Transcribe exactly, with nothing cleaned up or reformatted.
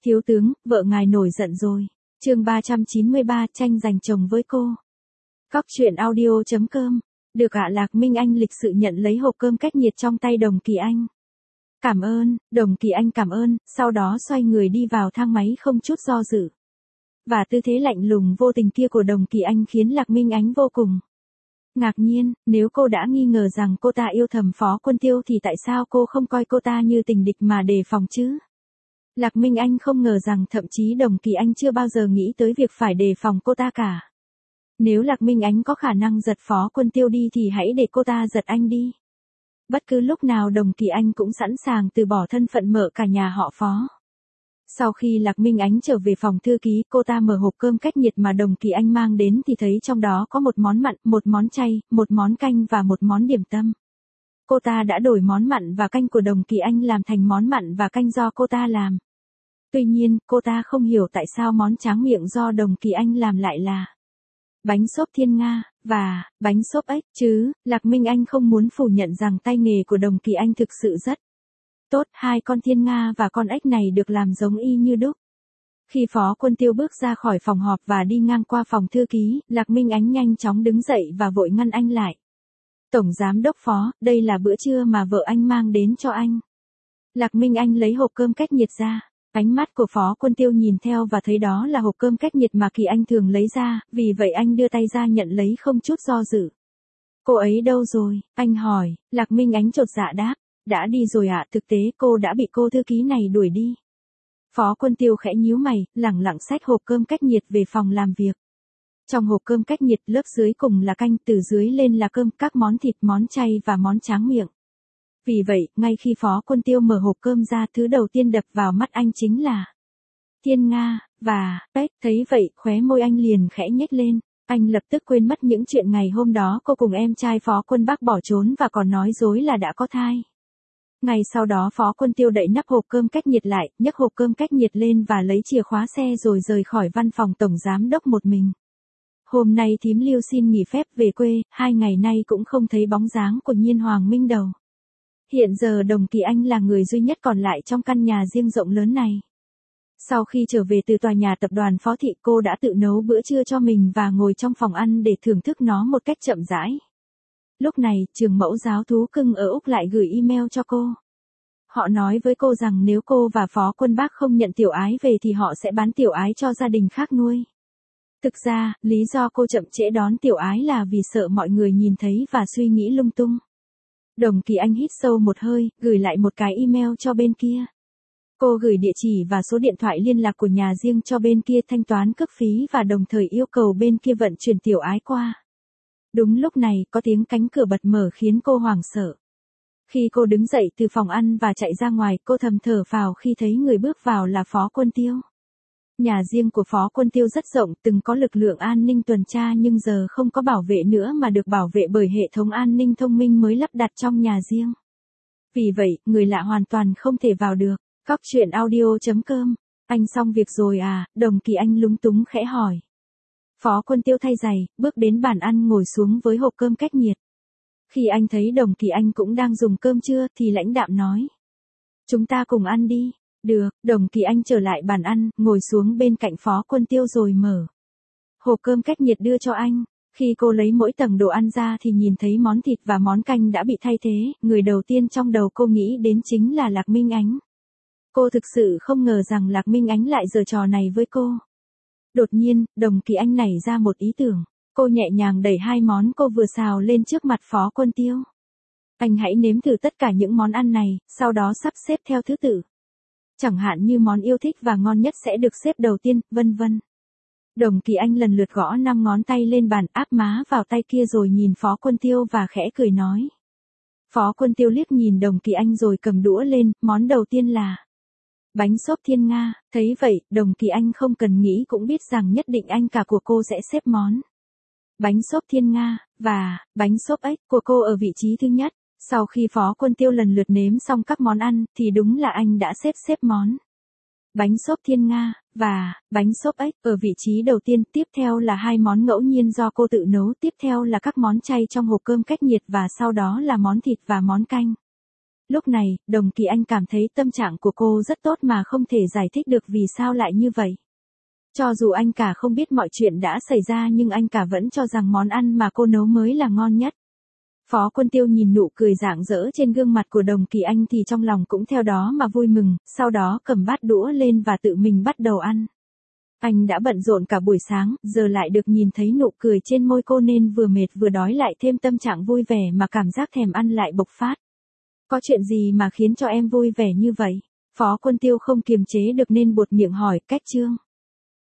Thiếu tướng, vợ ngài nổi giận rồi. Chương ba trăm chín mươi ba, tranh giành chồng với cô. Cóc truyện audio chấm com. Được ạ. Lạc Minh Anh lịch sự nhận lấy hộp cơm cách nhiệt trong tay Đồng Kỳ Anh. Cảm ơn. Đồng Kỳ Anh cảm ơn, sau đó xoay người đi vào thang máy không chút do dự. Và tư thế lạnh lùng vô tình kia của Đồng Kỳ Anh khiến Lạc Minh Ánh vô cùng ngạc nhiên. Nếu cô đã nghi ngờ rằng cô ta yêu thầm Phó Quân Tiêu thì tại sao cô không coi cô ta như tình địch mà đề phòng chứ? Lạc Minh Anh không ngờ rằng thậm chí Đồng Kỳ Anh chưa bao giờ nghĩ tới việc phải đề phòng cô ta cả. Nếu Lạc Minh Ánh có khả năng giật Phó Quân Tiêu đi thì hãy để cô ta giật anh đi. Bất cứ lúc nào Đồng Kỳ Anh cũng sẵn sàng từ bỏ thân phận mở cả nhà họ Phó. Sau khi Lạc Minh Ánh trở về phòng thư ký, cô ta mở hộp cơm cách nhiệt mà Đồng Kỳ Anh mang đến thì thấy trong đó có một món mặn, một món chay, một món canh và một món điểm tâm. Cô ta đã đổi món mặn và canh của Đồng Kỳ Anh làm thành món mặn và canh do cô ta làm. Tuy nhiên, cô ta không hiểu tại sao món tráng miệng do Đồng Kỳ Anh làm lại là bánh xốp thiên nga, và bánh xốp ếch chứ. Lạc Minh Anh không muốn phủ nhận rằng tay nghề của Đồng Kỳ Anh thực sự rất tốt. Hai con thiên nga và con ếch này được làm giống y như đúc. Khi Phó Quân Tiêu bước ra khỏi phòng họp và đi ngang qua phòng thư ký, Lạc Minh Ánh nhanh chóng đứng dậy và vội ngăn anh lại. Tổng giám đốc Phó, đây là bữa trưa mà vợ anh mang đến cho anh. Lạc Minh Anh lấy hộp cơm cách nhiệt ra. Ánh mắt của Phó Quân Tiêu nhìn theo và thấy đó là hộp cơm cách nhiệt mà Kỳ Anh thường lấy ra, vì vậy anh đưa tay ra nhận lấy không chút do dự. Cô ấy đâu rồi? Anh hỏi. Lạc Minh Ánh chột dạ đáp. Đã đi rồi ạ, thực tế cô đã bị cô thư ký này đuổi đi. Phó Quân Tiêu khẽ nhíu mày, lẳng lặng xách hộp cơm cách nhiệt về phòng làm việc. Trong hộp cơm cách nhiệt, lớp dưới cùng là canh, từ dưới lên là cơm, các món thịt, món chay và món tráng miệng. Vì vậy, ngay khi Phó Quân Tiêu mở hộp cơm ra, thứ đầu tiên đập vào mắt anh chính là thiên nga, và ếch. Thấy vậy, khóe môi anh liền khẽ nhếch lên. Anh lập tức quên mất những chuyện ngày hôm đó cô cùng em trai Phó Quân Bác bỏ trốn và còn nói dối là đã có thai. Ngày sau đó Phó Quân Tiêu đậy nắp hộp cơm cách nhiệt lại, nhấc hộp cơm cách nhiệt lên và lấy chìa khóa xe rồi rời khỏi văn phòng tổng giám đốc một mình. Hôm nay thím Lưu xin nghỉ phép về quê, hai ngày nay cũng không thấy bóng dáng của Nhiên Hoàng Minh đâu. Hiện giờ Đồng Kỳ Anh là người duy nhất còn lại trong căn nhà riêng rộng lớn này. Sau khi trở về từ tòa nhà tập đoàn Phó Thị, cô đã tự nấu bữa trưa cho mình và ngồi trong phòng ăn để thưởng thức nó một cách chậm rãi. Lúc này, trường mẫu giáo thú cưng ở Úc lại gửi email cho cô. Họ nói với cô rằng nếu cô và Phó Quân Bác không nhận Tiểu Ái về thì họ sẽ bán Tiểu Ái cho gia đình khác nuôi. Thực ra, lý do cô chậm trễ đón Tiểu Ái là vì sợ mọi người nhìn thấy và suy nghĩ lung tung. Đồng Kỳ Anh hít sâu một hơi, gửi lại một cái email cho bên kia. Cô gửi địa chỉ và số điện thoại liên lạc của nhà riêng cho bên kia thanh toán cước phí và đồng thời yêu cầu bên kia vận chuyển Tiểu Ái qua. Đúng lúc này, có tiếng cánh cửa bật mở khiến cô hoảng sợ. Khi cô đứng dậy từ phòng ăn và chạy ra ngoài, cô thầm thở phào khi thấy người bước vào là Phó Quân Tiêu. Nhà riêng của Phó Quân Tiêu rất rộng, từng có lực lượng an ninh tuần tra nhưng giờ không có bảo vệ nữa mà được bảo vệ bởi hệ thống an ninh thông minh mới lắp đặt trong nhà riêng. Vì vậy, người lạ hoàn toàn không thể vào được. Cóc truyện audio chấm com. Anh xong việc rồi à? Đồng Kỳ Anh lúng túng khẽ hỏi. Phó Quân Tiêu thay giày, bước đến bàn ăn ngồi xuống với hộp cơm cách nhiệt. Khi anh thấy Đồng Kỳ Anh cũng đang dùng cơm trưa thì lãnh đạm nói. Chúng ta cùng ăn đi. Được. Đồng Kỳ Anh trở lại bàn ăn, ngồi xuống bên cạnh Phó Quân Tiêu rồi mở hộp cơm cách nhiệt đưa cho anh. Khi cô lấy mỗi tầng đồ ăn ra thì nhìn thấy món thịt và món canh đã bị thay thế, người đầu tiên trong đầu cô nghĩ đến chính là Lạc Minh Ánh. Cô thực sự không ngờ rằng Lạc Minh Ánh lại giở trò này với cô. Đột nhiên, Đồng Kỳ Anh nảy ra một ý tưởng. Cô nhẹ nhàng đẩy hai món cô vừa xào lên trước mặt Phó Quân Tiêu. Anh hãy nếm thử tất cả những món ăn này, sau đó sắp xếp theo thứ tự. Chẳng hạn như món yêu thích và ngon nhất sẽ được xếp đầu tiên, vân vân. Đồng Kỳ Anh lần lượt gõ năm ngón tay lên bàn, áp má vào tay kia rồi nhìn Phó Quân Tiêu và khẽ cười nói. Phó Quân Tiêu liếc nhìn Đồng Kỳ Anh rồi cầm đũa lên, món đầu tiên là bánh xốp thiên nga. Thấy vậy, Đồng Kỳ Anh không cần nghĩ cũng biết rằng nhất định anh cả của cô sẽ xếp món bánh xốp thiên nga, và bánh xốp ếch của cô ở vị trí thứ nhất. Sau khi Phó Quân Tiêu lần lượt nếm xong các món ăn, thì đúng là anh đã xếp xếp món bánh xốp thiên nga, và bánh xốp ếch ở vị trí đầu tiên. Tiếp theo là hai món ngẫu nhiên do cô tự nấu, tiếp theo là các món chay trong hộp cơm cách nhiệt và sau đó là món thịt và món canh. Lúc này, Đồng Kỳ Anh cảm thấy tâm trạng của cô rất tốt mà không thể giải thích được vì sao lại như vậy. Cho dù anh cả không biết mọi chuyện đã xảy ra nhưng anh cả vẫn cho rằng món ăn mà cô nấu mới là ngon nhất. Phó Quân Tiêu nhìn nụ cười rạng rỡ trên gương mặt của Đồng Kỳ Anh thì trong lòng cũng theo đó mà vui mừng, sau đó cầm bát đũa lên và tự mình bắt đầu ăn. Anh đã bận rộn cả buổi sáng, giờ lại được nhìn thấy nụ cười trên môi cô nên vừa mệt vừa đói lại thêm tâm trạng vui vẻ mà cảm giác thèm ăn lại bộc phát. Có chuyện gì mà khiến cho em vui vẻ như vậy? Phó Quân Tiêu không kiềm chế được nên buột miệng hỏi, Cách Trương.